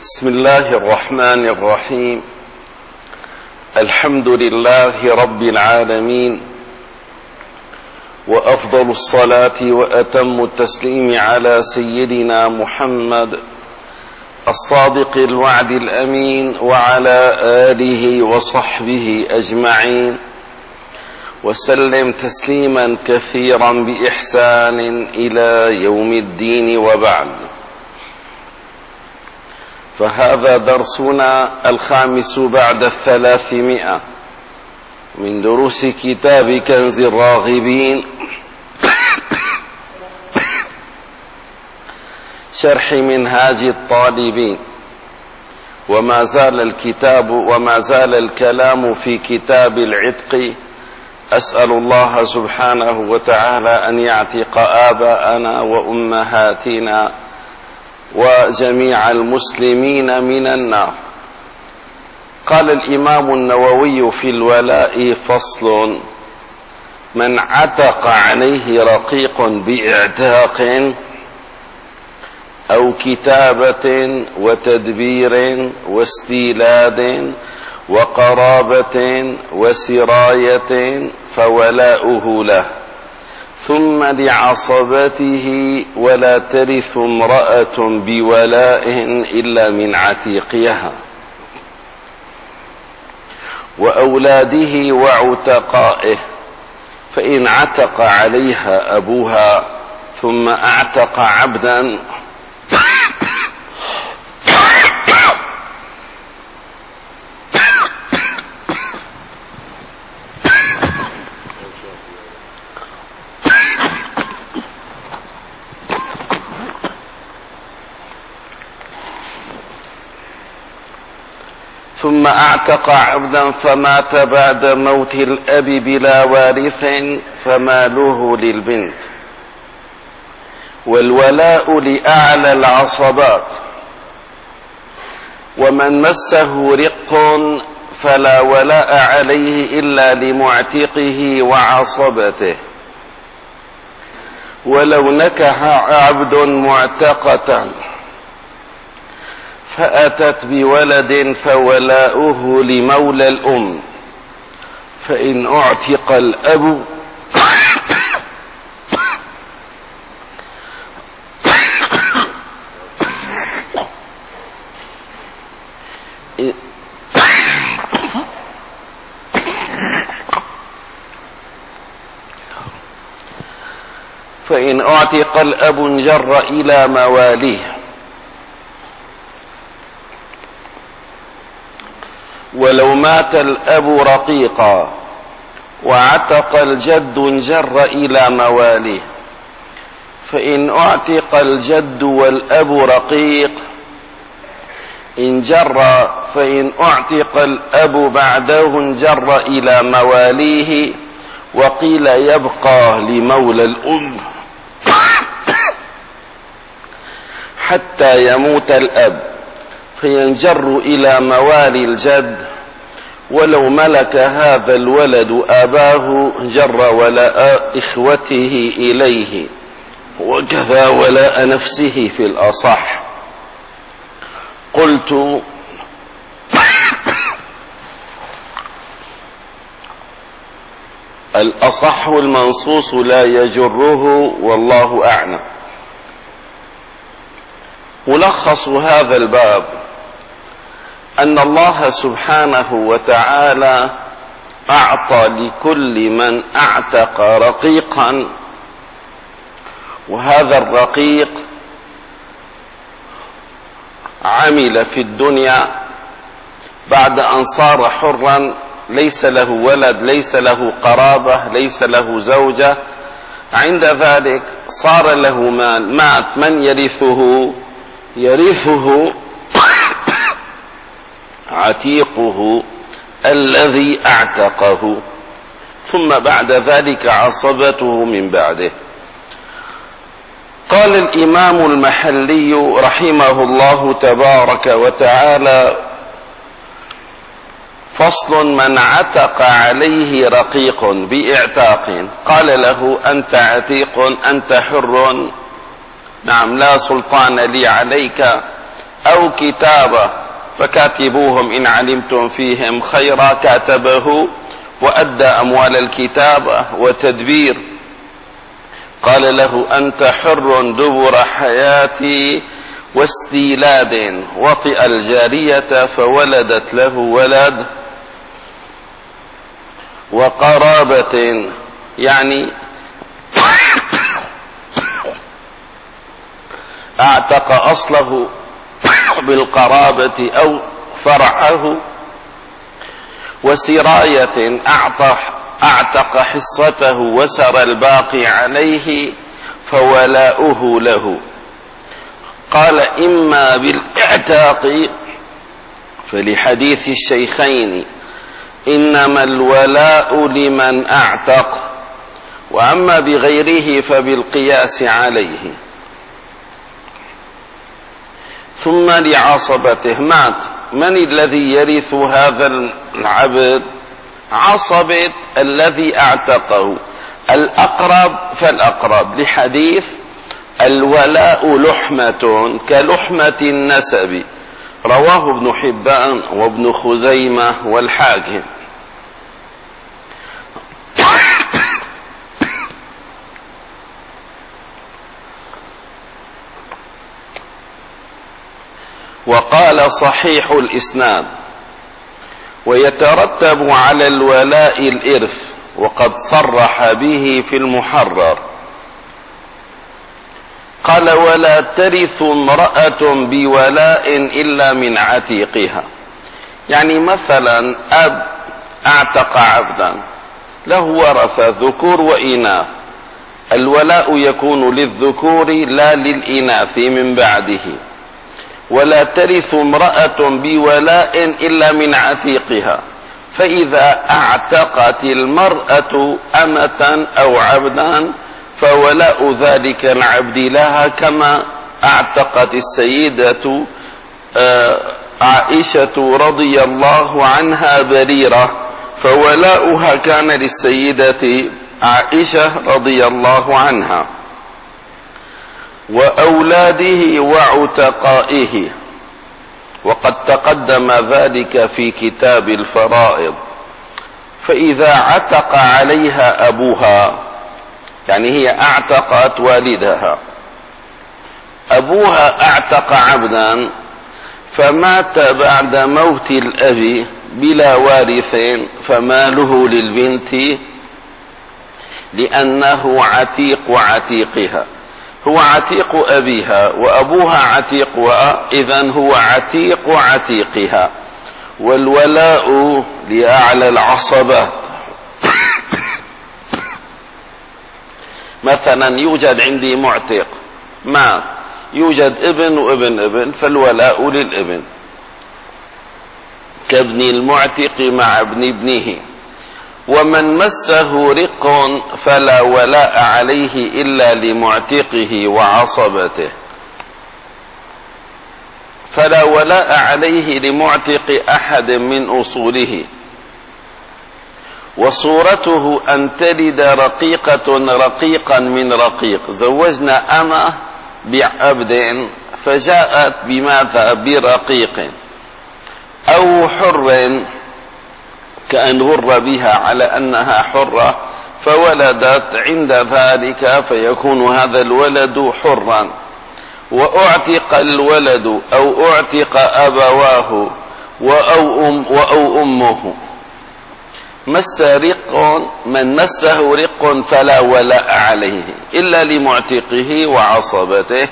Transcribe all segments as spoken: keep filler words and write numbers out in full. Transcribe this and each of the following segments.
بسم الله الرحمن الرحيم. الحمد لله رب العالمين، وأفضل الصلاة وأتم التسليم على سيدنا محمد الصادق الوعد الأمين، وعلى آله وصحبه أجمعين، وسلم تسليما كثيرا بإحسان إلى يوم الدين، وبعد. فهذا درسنا الخامس بعد الثلاثمائة من دروس كتاب كنز الراغبين شرح منهاج الطالبين. وما زال الكتاب وما زال الكلام في كتاب العتق. أسأل الله سبحانه وتعالى أن يعتق آباءنا وأمهاتنا وجميع المسلمين من النار. قال الإمام النووي في الولاء: فصل: من عتق عليه رقيق بإعتاق أو كتابة وتدبير واستيلاد وقرابة وسراية فولاؤه له، ثم لعصبته، ولا ترث امرأة بولاء إلا من عتيقها، وأولاده وعتقائه، فإن عتق عليها أبوها ثم أعتق عبدا ثم أعتق عبدا فمات بعد موت الأب بلا وارث فماله للبنت، والولاء لأعلى العصبات. ومن مسه رق فلا ولاء عليه إلا لمعتقه وعصبته. ولو نكح عبد معتقة فأتت بولد فولاؤه لمولى الأم، فإن أعتق الأب فإن أعتق الأب انجر إلى مواليه. ولو مات الأب رقيقا وعتق الجد انجر إلى مواليه، فإن أعتق الجد والأب رقيق انجر، فإن أعتق الأب بعده انجر إلى مواليه. وقيل يبقى لمولى الأم حتى يموت الأب فينجر إلى موالي الجد. ولو ملك هذا الولد أباه جر ولاء إخوته إليه، وكذا ولاء نفسه في الأصح. قلت: الأصح المنصوص لا يجره، والله أعلم. ملخص هذا الباب أن الله سبحانه وتعالى أعطى لكل من أعتق رقيقا، وهذا الرقيق عمل في الدنيا بعد أن صار حرا، ليس له ولد، ليس له قرابة، ليس له زوجة. عند ذلك صار له مال، مات من يرثه؟ يرثه عتيقه الذي أعتقه، ثم بعد ذلك عصبته من بعده. قال الإمام المحلي رحمه الله تبارك وتعالى: فصل: من عتق عليه رقيق بإعتاق. قال له: أنت عتيق، أنت حر، نعم، لا سلطان لي عليك، أو كتابة فكاتبوهم إن علمتم فيهم خيرا، كاتبه وأدى أموال الكتابة وتدبير. قال له أنت حر دبر حياتي واستيلاد، وطئ الجارية فولدت له ولد، وقرابة يعني اعتق أصله بالقرابة أو فرعه، وسراية اعتق حصته وسر الباقي عليه فولاؤه له. قال إما بالاعتاق فلحديث الشيخين إنما الولاء لمن اعتق، وأما بغيره فبالقياس عليه. ثم لعصبته، مات، من الذي يرث هذا العبد؟ عصبة الذي اعتقه، الأقرب فالأقرب، لحديث الولاء لحمة كلحمة النسب، رواه ابن حبان وابن خزيمة والحاكم. وقال صحيح الإسناد ويترتب على الولاء الإرث، وقد صرح به في المحرر. قال ولا ترث امرأة بولاء إلا من عتيقها، يعني مثلا أب اعتق عبدا له ورثة ذكور وإناث، الولاء يكون للذكور لا للإناث من بعده. ولا ترث امرأة بولاء إلا من عتيقها، فإذا اعتقت المرأة أمة أو عبدا فولاء ذلك العبد لها، كما اعتقت السيدة عائشة رضي الله عنها بريرة، فولاؤها كان للسيدة عائشة رضي الله عنها، وأولاده وعتقائه، وقد تقدم ذلك في كتاب الفرائض. فإذا عتق عليها أبوها، يعني هي اعتقت والدها، أبوها اعتق عبدا فمات بعد موت الأب بلا وارث، فماله للبنت لأنه عتيق عتيقها، هو عتيق أبيها وأبوها عتيقها، إذن هو عتيق عتيقها. والولاء لأعلى العصبات، مثلا يوجد عندي معتق ما يوجد ابن وابن ابن، فالولاء للابن كابن المعتق مع ابن ابنه. ومن مسه رق فلا ولاء عليه إلا لمعتقه وعصبته، فلا ولاء عليه لمعتق أحد من أصوله. وصورته أن تلد رقيقة رقيقا من رقيق، زوجنا أمة بعبد فجاءت بماذا؟ برقيق، أو حر كأن غر بها على أنها حرة فولدت، عند ذلك فيكون هذا الولد حرا. وأعتق الولد أو أعتق أبواه وأو, أم وأو أمه. مس رق، من مسه رق فلا ولاء عليه إلا لمعتقه وعصبته.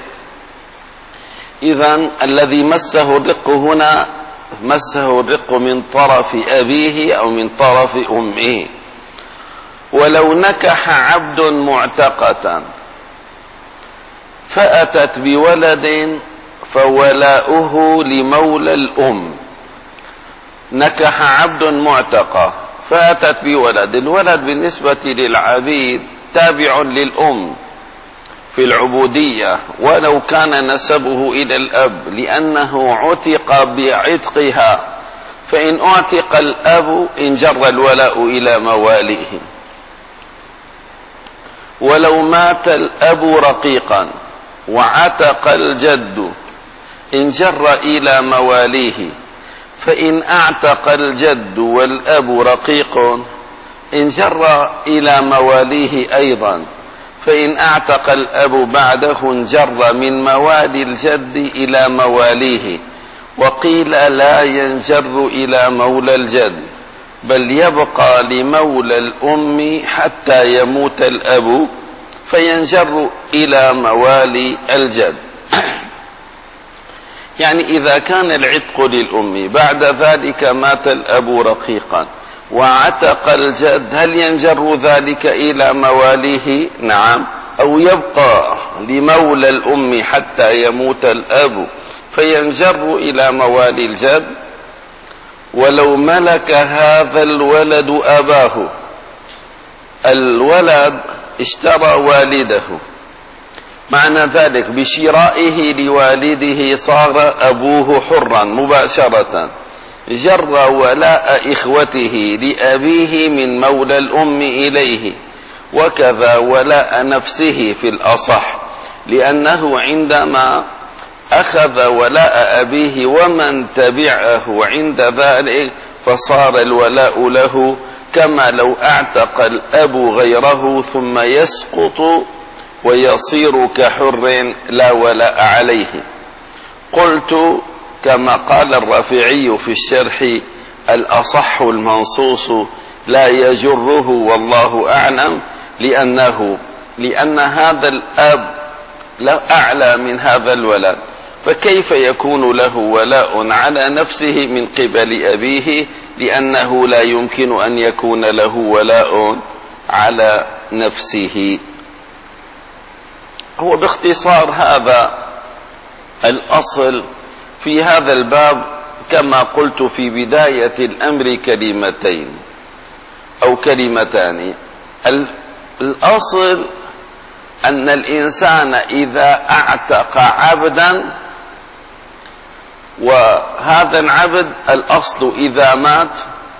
إذن الذي مسه الرق هنا مسه الرق من طرف أبيه أو من طرف أمه. ولو نكح عبد معتقة فأتت بولد فولاؤه لمولى الأم. نكح عبد معتقة فأتت بولد، الولد بالنسبة للعبيد تابع للأم في العبودية ولو كان نسبه إلى الأب، لأنه عتق بعتقها، فإن أعتق الأب انجر الولاء إلى مواليه. ولو مات الأب رقيقا وعتق الجد انجر إلى مواليه، فإن أعتق الجد والأب رقيق انجر إلى مواليه أيضا، فإن أعتق الأب بعده انجر من موالي الجد إلى مواليه. وقيل لا ينجر إلى مولى الجد، بل يبقى لمولى الأم حتى يموت الأب فينجر إلى موالي الجد. يعني إذا كان العتق للأم بعد ذلك مات الأب رقيقا وعتق الجد، هل ينجر ذلك إلى مواليه؟ نعم. أو يبقى لمولى الأم حتى يموت الأب فينجر إلى موالي الجد. ولو ملك هذا الولد أباه، الولد اشترى والده، معنى ذلك بشرائه لوالده صار أبوه حرا مباشرة، جر ولاء إخوته لأبيه من مولى الأم إليه، وكذا ولاء نفسه في الأصح، لأنه عندما أخذ ولاء أبيه ومن تبعه عند ذلك فصار الولاء له، كما لو اعتق الأب غيره ثم يسقط ويصير كحر لا ولاء عليه. قلت كما قال الرافعي في الشرح: الأصح المنصوص لا يجره والله أعلم، لأنه لأن هذا الأب لا أعلى من هذا الولد، فكيف يكون له ولاء على نفسه من قبل أبيه، لأنه لا يمكن أن يكون له ولاء على نفسه. هو باختصار هذا الأصل في هذا الباب، كما قلت في بداية الأمر كلمتين أو كلمتان. الأصل أن الإنسان إذا اعتق عبدا، وهذا العبد الأصل إذا مات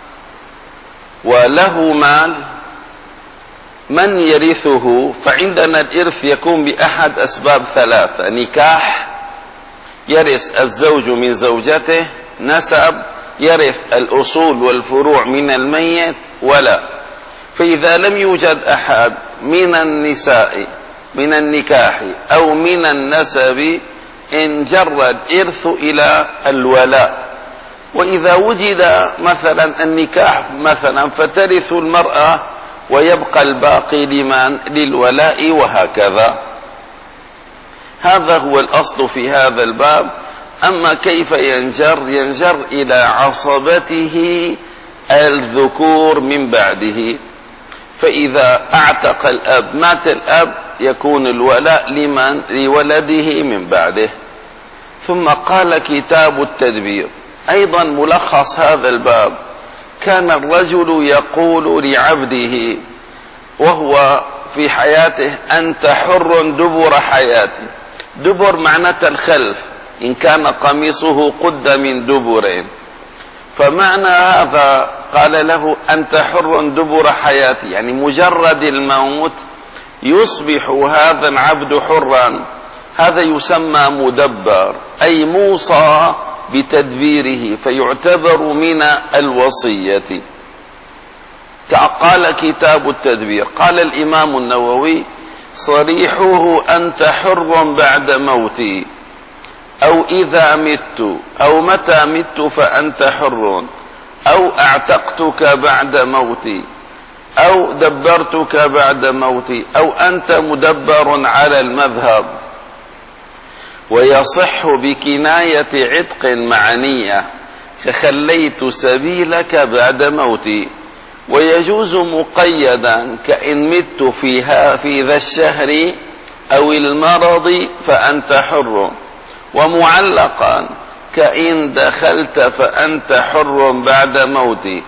وله مال، من يرثه؟ فعندنا الإرث يكون بأحد أسباب ثلاثة: نكاح، يرث الزوج من زوجته، نسب، يرث الأصول والفروع من الميت، ولا. فإذا لم يوجد أحد من النساء من النكاح أو من النسب انجر الإرث إلى الولاء. وإذا وجد مثلا النكاح مثلا فترث المرأة ويبقى الباقي لمن؟ للولاء، وهكذا. هذا هو الأصل في هذا الباب. أما كيف ينجر؟ ينجر إلى عصبته الذكور من بعده. فإذا اعتق الأب مات الأب يكون الولاء لمن؟ لولده من بعده. ثم قال كتاب التدبير أيضا ملخص هذا الباب: كان الرجل يقول لعبده وهو في حياته: أنت حر دبر حياتي. دبر معناته الخلف، إن كان قميصه قد من دبرين، فمعنى هذا قال له: أنت حر دبر حياتي، يعني مجرد الموت يصبح هذا العبد حرا. هذا يسمى مدبر، أي موصى بتدبيره، فيعتبر من الوصية. قال كتاب التدبير. قال الإمام النووي: صريحه أنت حر بعد موتي، أو إذا مت، أو متى مت فأنت حر، أو أعتقتك بعد موتي، أو دبرتك بعد موتي، أو أنت مدبر على المذهب. ويصح بكناية عتق معنية كخليت سبيلك بعد موتي. ويجوز مقيدا كإن مت فيها في ذا الشهر أو المرض فأنت حر. ومعلقا كإن دخلت فأنت حر بعد موتي.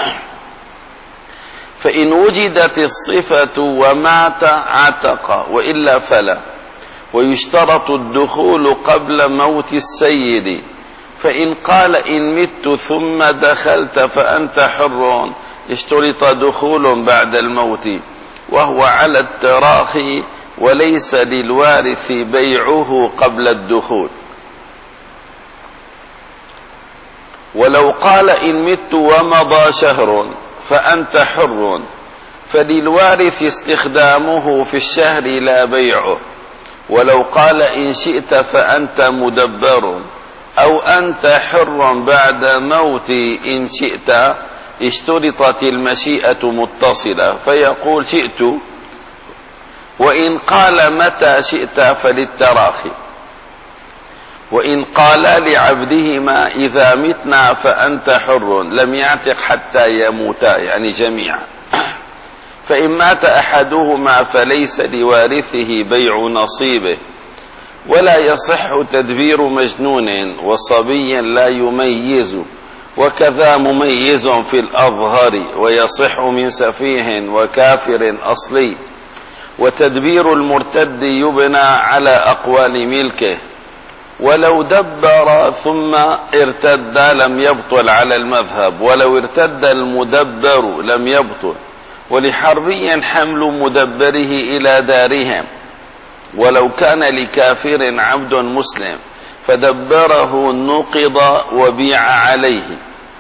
فإن وجدت الصفة ومات عتق، وإلا فلا. ويشترط الدخول قبل موت السيد، فإن قال إن مت ثم دخلت فأنت حر اشترط دخول بعد الموت، وهو على التراخي، وليس للوارث بيعه قبل الدخول. ولو قال إن مت ومضى شهر فأنت حر، فللوارث استخدامه في الشهر لا بيعه. ولو قال إن شئت فأنت مدبر أو أنت حر بعد موتي إن شئت، اشترطت المشيئة متصلة فيقول شئت، وإن قال متى شئت فللتراخي. وإن قال لعبدهما إذا متنا فأنت حر لم يعتق حتى يموتا، يعني جميعا. فإن مات أحدهما فليس لوارثه بيع نصيبه، ولا يصح تدبير مجنون وصبي لا يميز، وكذا مميز في الأظهر، ويصح من سفيه وكافر أصلي. وتدبير المرتد يبنى على أقوال ملكه، ولو دبر ثم ارتد لم يبطل على المذهب، ولو ارتد المدبر لم يبطل. ولحربي حمل مدبره إلى دارهم، ولو كان لكافر عبد مسلم فدبره نقض وبيع عليه.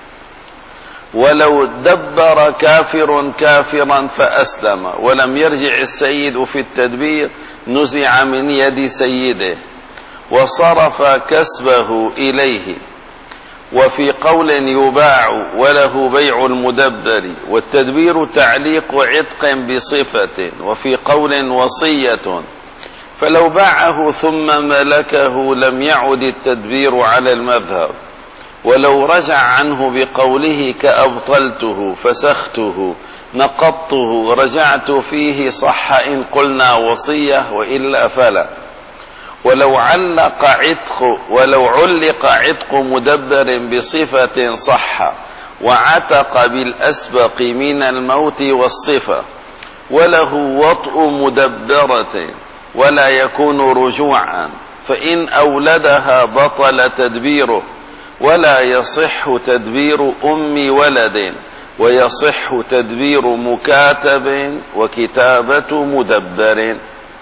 ولو دبر كافر كافرا فأسلم ولم يرجع السيد في التدبير نزع من يد سيده وصرف كسبه إليه. وفي قول يباع وله بيع المدبر، والتدبير تعليق عتق بصفة. وفي قول وصية، فلو باعه ثم ملكه لم يعد التدبير على المذهب. ولو رجع عنه بقوله كأبطلته فسخته نقضته رجعت فيه صح إن قلنا وصية، وإلا فلا. ولو علق عتق ولو علق عتق مدبر بصفة صح، وعتق بالأسبق من الموت والصفة. وله وطء مدبرة ولا يكون رجوعا، فإن أولدها بطل تدبيره. ولا يصح تدبير أم ولد، ويصح تدبير مكاتب وكتابة مدبر.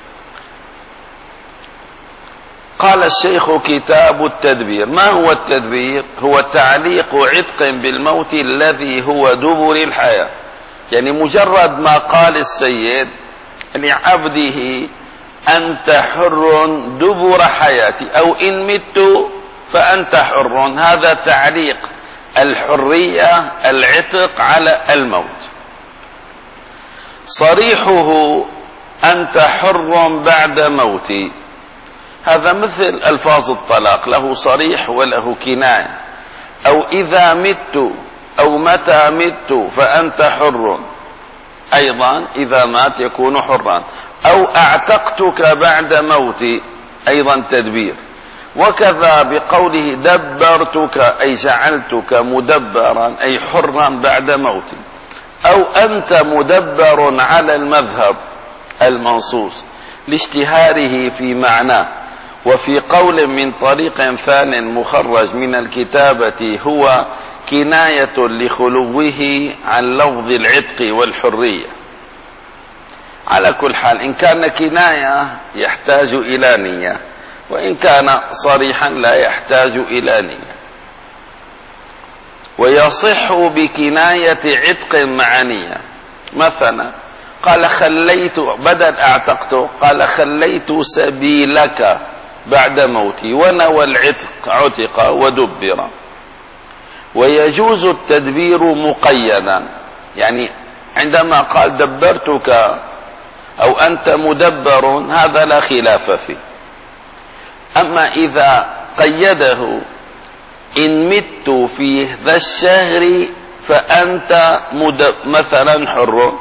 قال الشيخ كتاب التدبير. ما هو التدبير؟ هو تعليق عتق بالموت الذي هو دبر الحياة، يعني مجرد ما قال السيد لعبده أنت حر دبر حياتي، أو إن مت فأنت حر، هذا تعليق الحرية العتق على الموت. صريحه أنت حر بعد موتي، هذا مثل ألفاظ الطلاق، له صريح وله كناية. أو إذا مت أو متى مت فأنت حر، أيضا إذا مات يكون حرا. أو أعتقتك بعد موتي، أيضا تدبير. وكذا بقوله دبرتك أي جعلتك مدبرا أي حرا بعد موتي. أو أنت مدبر على المذهب المنصوص لاشتهاره في معناه. وفي قول من طريق ثان مخرج من الكتابة هو كناية لخلوه عن لفظ العتق والحرية. على كل حال إن كان كناية يحتاج إلى نية، وإن كان صريحا لا يحتاج إلى نية. ويصح بكناية عتق مع نية. مثلا قال خليت بدل أعتقته، قال خليت سبيلك بعد موتي، ونوى العتق عتق ودبر. ويجوز التدبير مقيدا، يعني عندما قال دبرتك أو أنت مدبر هذا لا خلاف فيه. أما إذا قيده إن مت في ذا الشهر فأنت مثلا حر،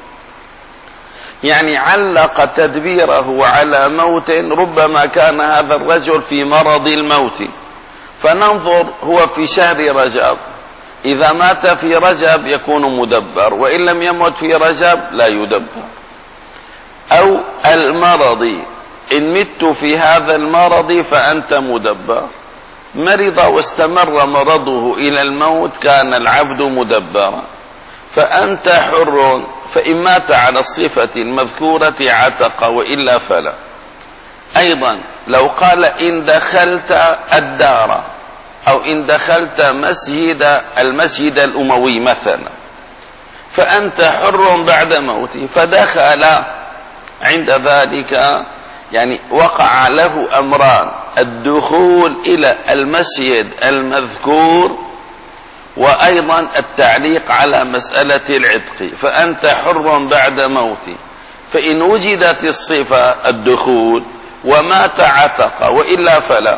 يعني علق تدبيره على موت، ربما كان هذا الرجل في مرض الموت، فننظر هو في شهر رجب، إذا مات في رجب يكون مدبر، وإن لم يمت في رجب لا يدبر. أو المرض، إن مت في هذا المرض فأنت مدبر، مرض واستمر مرضه إلى الموت كان العبد مدبرا، فأنت حر. فإن مات على الصفة المذكورة عتق، وإلا فلا. أيضا لو قال إن دخلت الدار أو إن دخلت مسجد المسجد الأموي مثلا فأنت حر بعد موته، فدخل عند ذلك يعني وقع له أمران: الدخول إلى المسجد المذكور، وأيضا التعليق على مسألة العتق. فأنت حر بعد موته، فإن وجدت الصفة الدخول ومات عتق، وإلا فلا.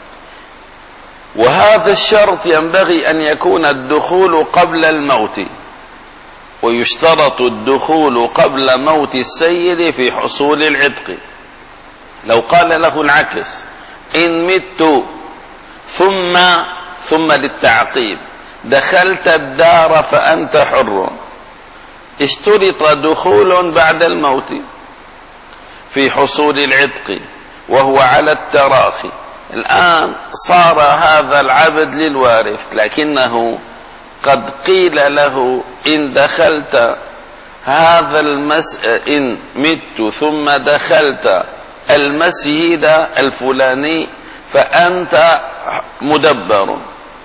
وهذا الشرط ينبغي أن يكون الدخول قبل الموت، ويشترط الدخول قبل موت السيد في حصول العتق. لو قال له العكس: إن مت ثم ثم للتعقيب دخلت الدار فأنت حر، اشترط دخول بعد الموت في حصول العتق وهو على التراخي. الآن صار هذا العبد للوارث، لكنه قد قيل له: إن دخلت هذا المس إن مت ثم دخلت المسجد الفلاني فأنت مدبر.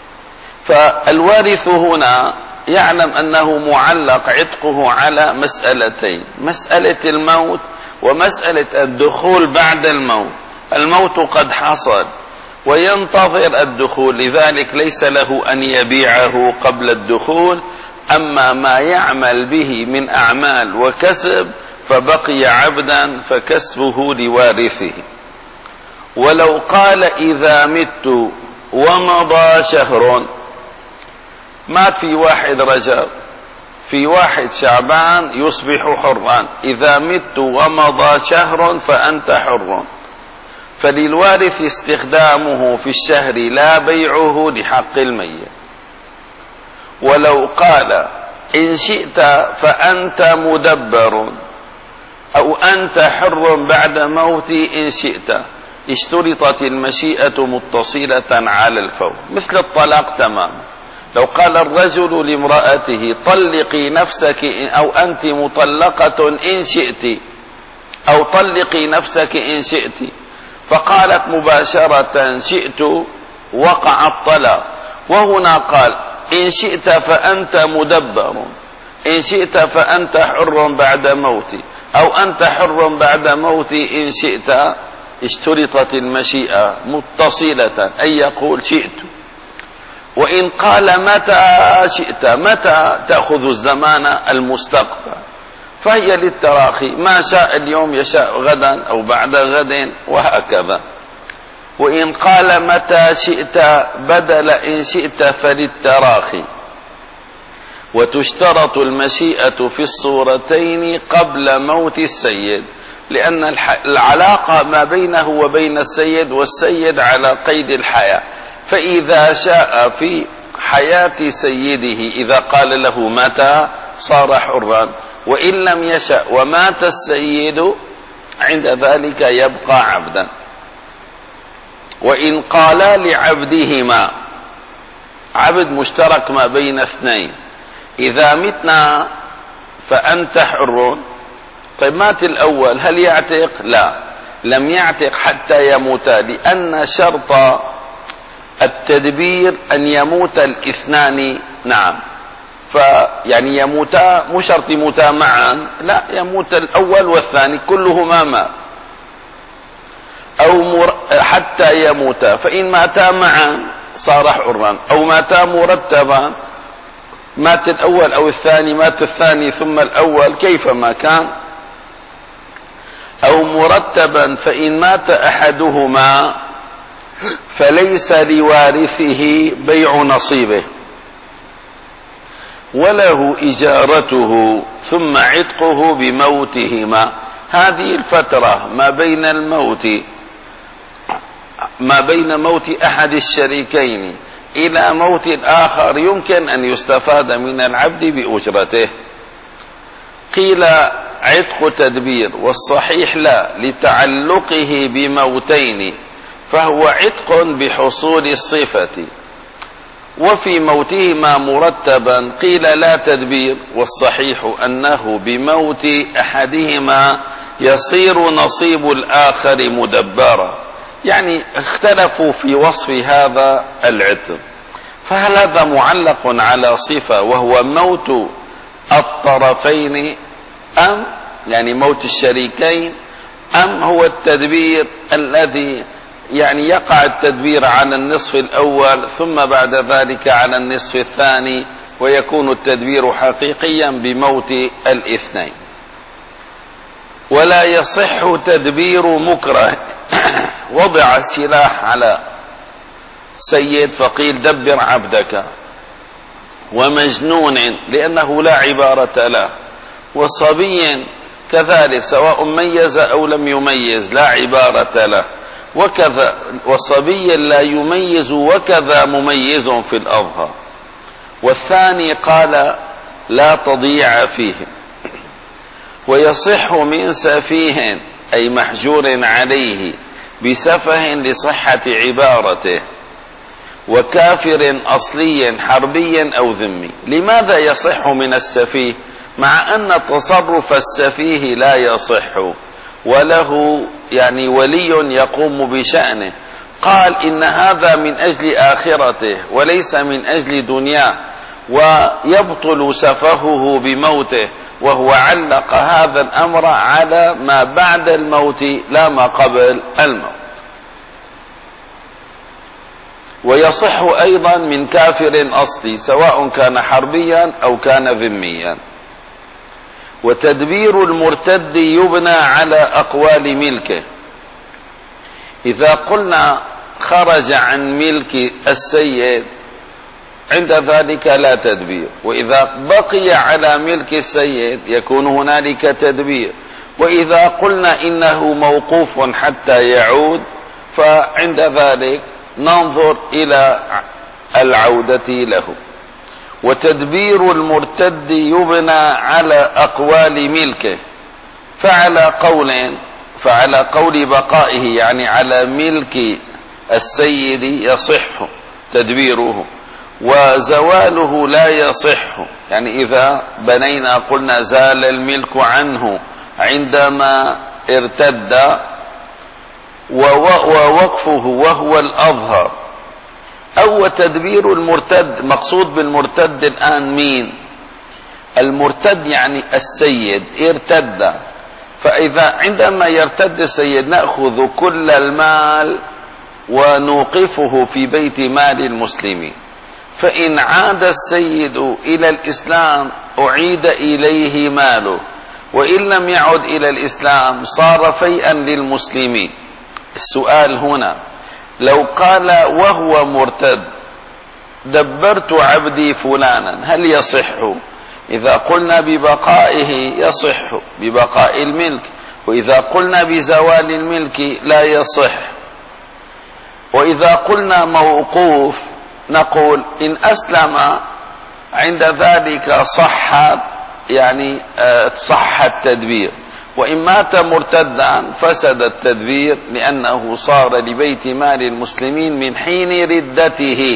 فالوارث هنا يعلم أنه معلق عتقه على مسألتين: مسألة الموت ومسألة الدخول بعد الموت. الموت قد حصل وينتظر الدخول، لذلك ليس له أن يبيعه قبل الدخول. أما ما يعمل به من أعمال وكسب فبقي عبدا، فكسبه لوارثه. ولو قال: إذا مت ومضى شهر، مات في واحد رجب، في واحد شعبان يصبح حرا، إذا مت ومضى شهر فأنت حر، فللوارث استخدامه في الشهر لا بيعه لحق الميت. ولو قال: إن شئت فأنت مدبر، أو أنت حر بعد موتي إن شئت، اشترطت المشيئة متصلة على الفور، مثل الطلاق تماما. لو قال الرجل لامرأته: طلقي نفسك أو أنت مطلقة إن شئت، أو طلقي نفسك إن شئت، فقالت مباشرة شئت، وقع الطلاق. وهنا قال: إن شئت فأنت مدبر، إن شئت فأنت حر بعد موتي، أو أنت حر بعد موتي إن شئت، اشترطت المشيئة متصلة، أي يقول شئت. وإن قال متى شئت، متى تأخذ الزمان المستقبل، فهي للتراخي، ما شاء اليوم يشاء غدا أو بعد غد، وهكذا. وإن قال متى شئت بدل إن شئت فللتراخي. وتشترط المشيئة في الصورتين قبل موت السيد، لأن العلاقة ما بينه وبين السيد، والسيد على قيد الحياة، فإذا شاء في حياة سيده إذا قال له متى صار حرا، وإن لم يشأ ومات السيد عند ذلك يبقى عبدا. وإن قالا لعبدهما، عبد مشترك ما بين اثنين: إذا متنا فأنت حر. طيب مات الأول، هل يعتق؟ لا، لم يعتق حتى يموت، لأن شرط التدبير أن يموت الاثنان. نعم، فيعني يموتا، مو شرط يموتا معا، لا، يموت الأول والثاني كلهما مات، أو مر... حتى يموتا. فإن ماتا معا صار حرا، أو ماتا مرتبا، مات الأول أو الثاني، مات الثاني ثم الأول كيفما كان، أو مرتبا. فإن مات أحدهما فليس لوارثه بيع نصيبه، وله إجارته ثم عتقه بموتهما. هذه الفترة ما بين الموت ما بين موت أحد الشريكين إلى موت الآخر يمكن أن يستفاد من العبد بأجرته. قيل عتق تدبير، والصحيح لا، لتعلقه بموتين، فهو عتق بحصول الصفة. وفي موتهما مرتبا قيل لا تدبير، والصحيح أنه بموت أحدهما يصير نصيب الآخر مدبرا، يعني اختلفوا في وصف هذا العتق، فهل هذا معلق على صفة وهو موت الطرفين أم يعني موت الشريكين، أم هو التدبير الذي يعني يقع التدبير على النصف الأول ثم بعد ذلك على النصف الثاني ويكون التدبير حقيقيا بموت الاثنين. ولا يصح تدبير مكره وضع السلاح على سيد فقيل دبر عبدك، ومجنون لأنه لا عبارة له، وصبي كذلك سواء ميز أو لم يميز لا عبارة له، وكذا وصبي لا يميز وكذا مميز في الأظهر. والثاني قال لا تضيع فيه. ويصح من سفيه أي محجور عليه بسفه لصحة عبارته، وكافر أصلي حربي أو ذمي. لماذا يصح من السفيه مع أن تصرف السفيه لا يصح وله يعني ولي يقوم بشأنه؟ قال إن هذا من أجل آخرته وليس من أجل دنياه، ويبطل سفهه بموته، وهو علق هذا الأمر على ما بعد الموت لا ما قبل الموت. ويصح أيضا من كافر أصلي سواء كان حربيا أو كان ذميا. وتدبير المرتد يبنى على أقوال ملكه. إذا قلنا خرج عن ملك السيد عند ذلك لا تدبير، وإذا بقي على ملك السيد يكون هنالك تدبير، وإذا قلنا إنه موقوف حتى يعود فعند ذلك ننظر إلى العودة له. وتدبير المرتد يبنى على أقوال ملكه، فعلى قول فعلى قول بقائه يعني على ملك السيد يصح تدبيره، وزواله لا يصح. يعني إذا بنينا قلنا زال الملك عنه عندما ارتد، ووقفه وهو الأظهر. أو تدبير المرتد، مقصود بالمرتد الآن مين؟ المرتد يعني السيد ارتد، فإذا عندما يرتد السيد نأخذ كل المال ونوقفه في بيت مال المسلمين، فإن عاد السيد إلى الإسلام أعيد إليه ماله، وإن لم يعد إلى الإسلام صار فيئا للمسلمين. السؤال هنا لو قال وهو مرتد دبرت عبدي فلانا هل يصح؟ إذا قلنا ببقائه يصح ببقاء الملك، وإذا قلنا بزوال الملك لا يصح. وإذا قلنا موقوف نقول إن أسلم عند ذلك صح يعني صح التدبير، وإن مات مرتدا فسد التدبير لأنه صار لبيت مال المسلمين من حين ردته.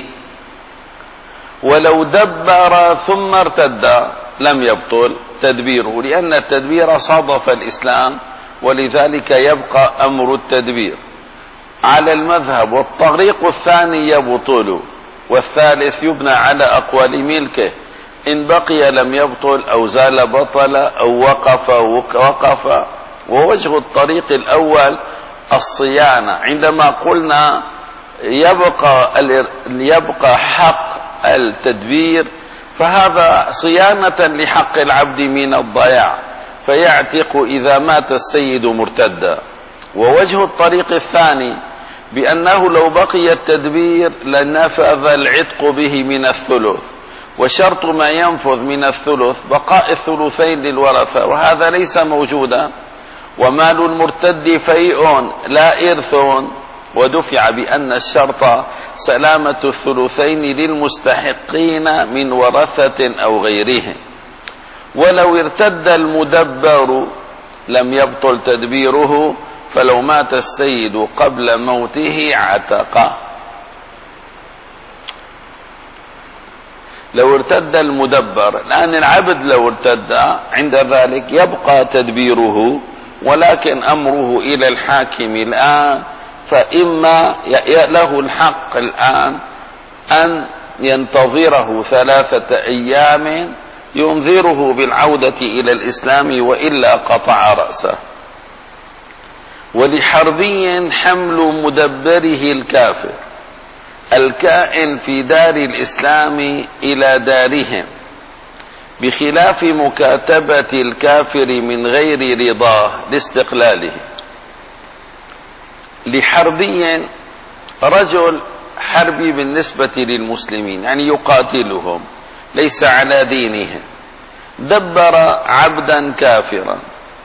ولو دبر ثم ارتد لم يبطل تدبيره، لأن التدبير صادف الإسلام، ولذلك يبقى أمر التدبير على المذهب. والطريق الثاني يبطل، والثالث يبنى على أقوال ملكه، إن بقي لم يبطل أو زال بطل أو وقف وقف. ووجه الطريق الأول الصيانة. عندما قلنا يبقى يبقى حق التدبير فهذا صيانة لحق العبد من الضياع، فيعتق إذا مات السيد مرتدا. ووجه الطريق الثاني بأنه لو بقي التدبير لنفذ العتق به من الثلث، وشرط ما ينفذ من الثلث بقاء الثلثين للورثة، وهذا ليس موجودا. ومال المرتد فيء لا إرث، ودفع بأن الشرط سلامة الثلثين للمستحقين من ورثة أو غيرهم. ولو ارتد المدبر لم يبطل تدبيره، فلو مات السيد قبل موته عتق. لو ارتد المدبر، الآن العبد لو ارتد عند ذلك يبقى تدبيره، ولكن أمره إلى الحاكم الآن فإما له الحق الآن أن ينتظره ثلاثة أيام ينذره بالعودة إلى الإسلام وإلا قطع رأسه. ولحربي حمل مدبره الكافر الكائن في دار الإسلام إلى دارهم بخلاف مكاتبة الكافر من غير رضاه لاستقلاله. لحربي رجل حربي بالنسبة للمسلمين، يعني يقاتلهم ليس على دينهم، دبر عبدا كافرا،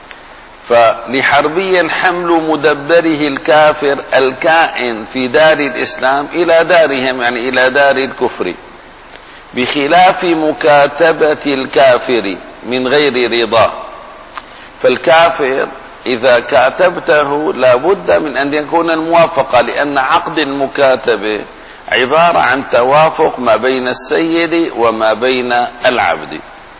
فلحربي حمل مدبره الكافر الكائن في دار الإسلام إلى دارهم، يعني إلى دار الكفر، بخلاف مكاتبة الكافر من غير رضاه. فالكافر إذا كاتبته لا بد من أن يكون الموافقة، لأن عقد المكاتبة عبارة عن توافق ما بين السيد وما بين العبد.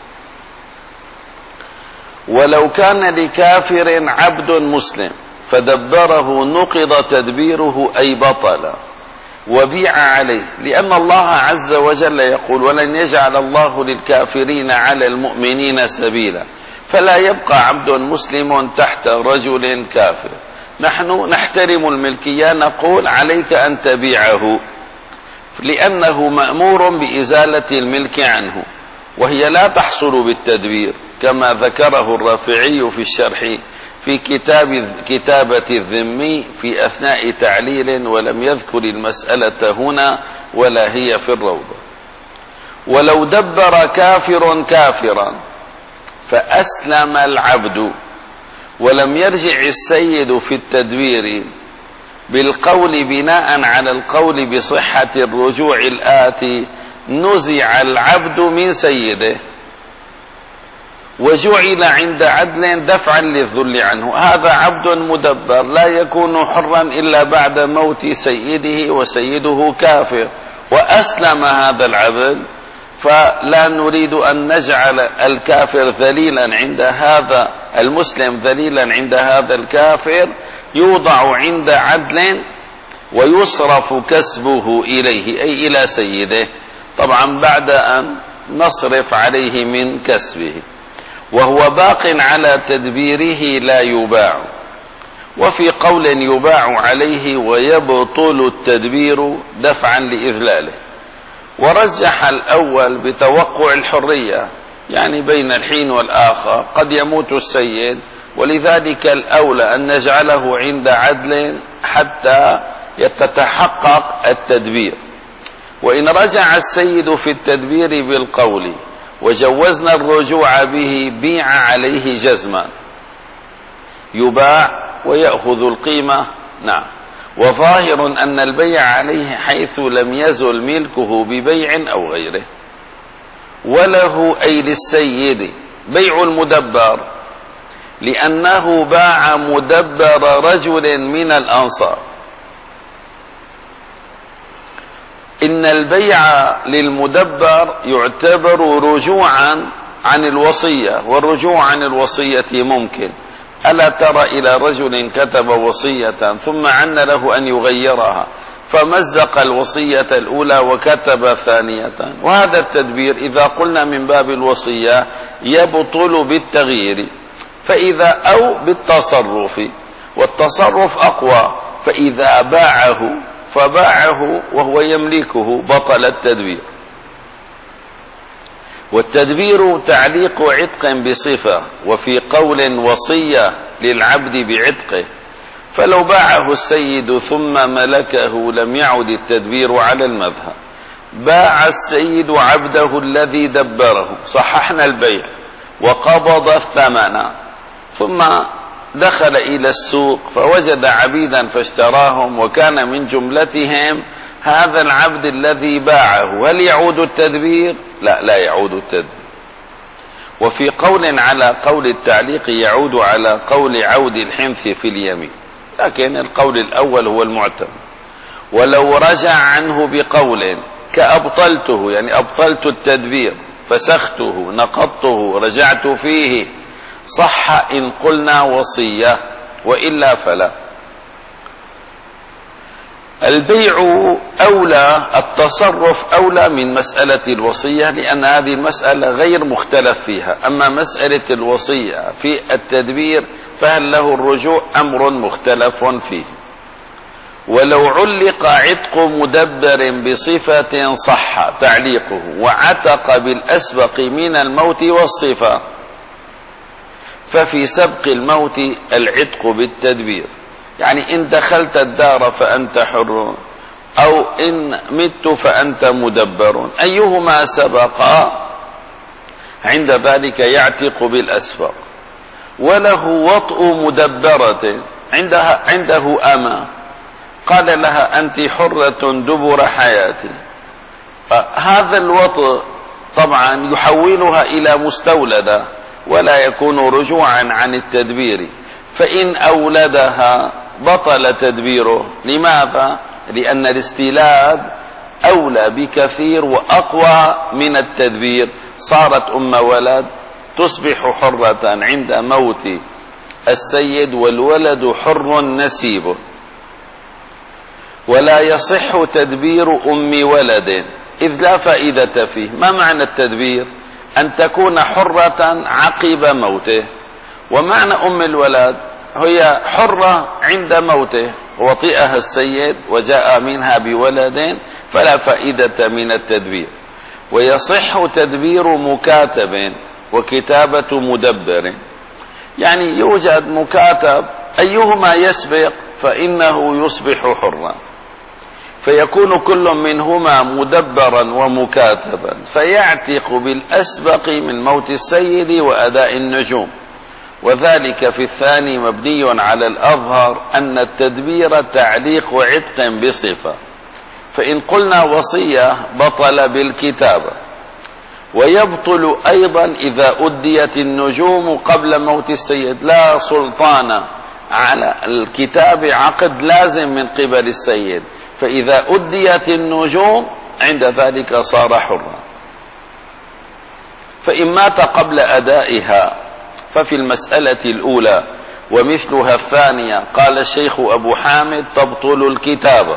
ولو كان لكافر عبد مسلم فدبره نقض تدبيره أي بطل وبيع عليه، لأن الله عز وجل يقول: ولن يجعل الله للكافرين على المؤمنين سبيلا. فلا يبقى عبد مسلم تحت رجل كافر. نحن نحترم الملكية، نقول عليك أن تبيعه لأنه مأمور بإزالة الملك عنه، وهي لا تحصل بالتدبير كما ذكره الرافعي في الشرح في كتاب كتابة الذمي في أثناء تعليل، ولم يذكر المسألة هنا ولا هي في الروضة. ولو دبر كافر كافرا فأسلم العبد ولم يرجع السيد في التدبير بالقول بناء على القول بصحة الرجوع الآتي، نزع العبد من سيده وجعل عند عدل دفعا للذل عنه. هذا عبد مدبر لا يكون حرا إلا بعد موت سيده، وسيده كافر، وأسلم هذا العبد، فلا نريد أن نجعل الكافر ذليلا عند هذا المسلم، ذليلا عند هذا الكافر، يوضع عند عدل ويصرف كسبه إليه أي إلى سيده، طبعا بعد أن نصرف عليه من كسبه، وهو باق على تدبيره لا يباع. وفي قول يباع عليه ويبطل التدبير دفعا لإذلاله. ورجح الأول بتوقع الحرية، يعني بين الحين والآخر قد يموت السيد، ولذلك الأولى أن نجعله عند عدل حتى يتتحقق التدبير. وإن رجع السيد في التدبير بالقول وجوزنا الرجوع به بيع عليه جزما، يباع ويأخذ القيمة. نعم. وظاهر أن البيع عليه حيث لم يزل ملكه ببيع أو غيره. وله أي للسيد بيع المدبر، لأنه باع مدبر رجل من الأنصار. إن البيع للمدبر يعتبر رجوعا عن الوصية، والرجوع عن الوصية ممكن. ألا ترى إلى رجل كتب وصية ثم عن له أن يغيرها فمزق الوصية الأولى وكتب ثانية، وهذا التدبير إذا قلنا من باب الوصية يبطل بالتغيير، فإذا أو بالتصرف، والتصرف أقوى، فإذا باعه فباعه وهو يملكه بطل التدبير. والتدبير تعليق عتق بصفة، وفي قول وصية للعبد بعتقه، فلو باعه السيد ثم ملكه لم يعد التدبير على المذهب. باع السيد عبده الذي دبره، صححنا البيع وقبض الثمن، ثم دخل إلى السوق فوجد عبيدا فاشتراهم، وكان من جملتهم هذا العبد الذي باعه. هل يعود التدبير؟ لا، لا يعود التدبير. وفي قول على قول التعليق يعود على قول عود الحنث في اليمين، لكن القول الأول هو المعتمد. ولو رجع عنه بقول كأبطلته، يعني أبطلت التدبير، فسخته، نقضته، رجعت فيه، صح إن قلنا وصية، وإلا فلا. البيع أولى، التصرف أولى من مسألة الوصية، لأن هذه المسألة غير مختلف فيها. أما مسألة الوصية في التدبير فهل له الرجوع أمر مختلف فيه. ولو علق عتق مدبر بصفة صح تعليقه وعتق بالأسبق من الموت والصفة، ففي سبق الموت العتق بالتدبير. يعني إن دخلت الدار فأنت حر، أو إن مت فأنت مدبر، أيهما سبق عند ذلك يعتق بالأسبق. وله وطء مدبرة، عندها عنده أمة قال لها أنت حرة دبر حياتي، هذا الوطء طبعا يحولها إلى مستولدة ولا يكون رجوعا عن التدبير. فإن أولدها بطل تدبيره. لماذا؟ لأن الاستيلاد أولى بكثير وأقوى من التدبير. صارت أم ولد تصبح حرة عند موت السيد والولد حر نسيبه، ولا يصح تدبير أم ولد إذ لا فائدة فيه. ما معنى التدبير؟ أن تكون حرة عقب موته. ومعنى أم الولد هي حرة عند موته، وطئها السيد وجاء منها بولد، فلا فائدة من التدبير. ويصح تدبير مكاتب وكتابة مدبر، يعني يوجد مكاتب أيهما يسبق فإنه يصبح حرا، فيكون كل منهما مدبرا ومكاتبا، فيعتق بالأسبق من موت السيد وأداء النجوم. وذلك في الثاني مبني على الأظهر أن التدبير تعليق عتق بصفة. فإن قلنا وصية بطل بالكتابة، ويبطل أيضا إذا أديت النجوم قبل موت السيد. لا سلطان على الكتاب، عقد لازم من قبل السيد، فإذا أديت النجوم عند ذلك صار حرا. فإن مات قبل أدائها ففي المسألة الأولى ومثلها الثانية قال الشيخ أبو حامد تبطل الكتابة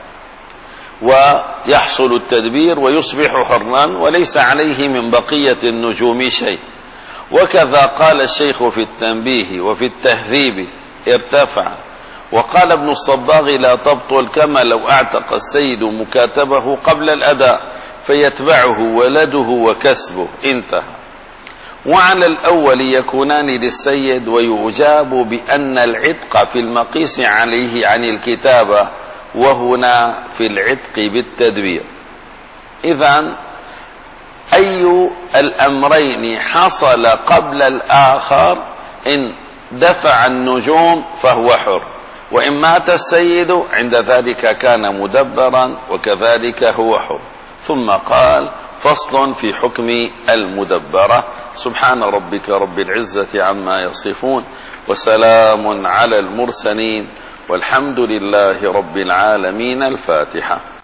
ويحصل التدبير ويصبح حرا وليس عليه من بقية النجوم شيء. وكذا قال الشيخ في التنبيه وفي التهذيب ارتفع. وقال ابن الصباغ لا تبطل كما لو اعتق السيد مكاتبه قبل الأداء فيتبعه ولده وكسبه، انتهى. وعلى الأول يكونان للسيد، ويجاب بأن العتق في المقيس عليه عن الكتابة، وهنا في العتق بالتدبير. إذن أي الأمرين حصل قبل الآخر إن دفع النجوم فهو حر، وإن مات السيد عند ذلك كان مدبرا وكذلك هو حر. ثم قال فصل في حكم المدبرة. سبحان ربك رب العزة عما يصفون، وسلام على المرسلين، والحمد لله رب العالمين. الفاتحة.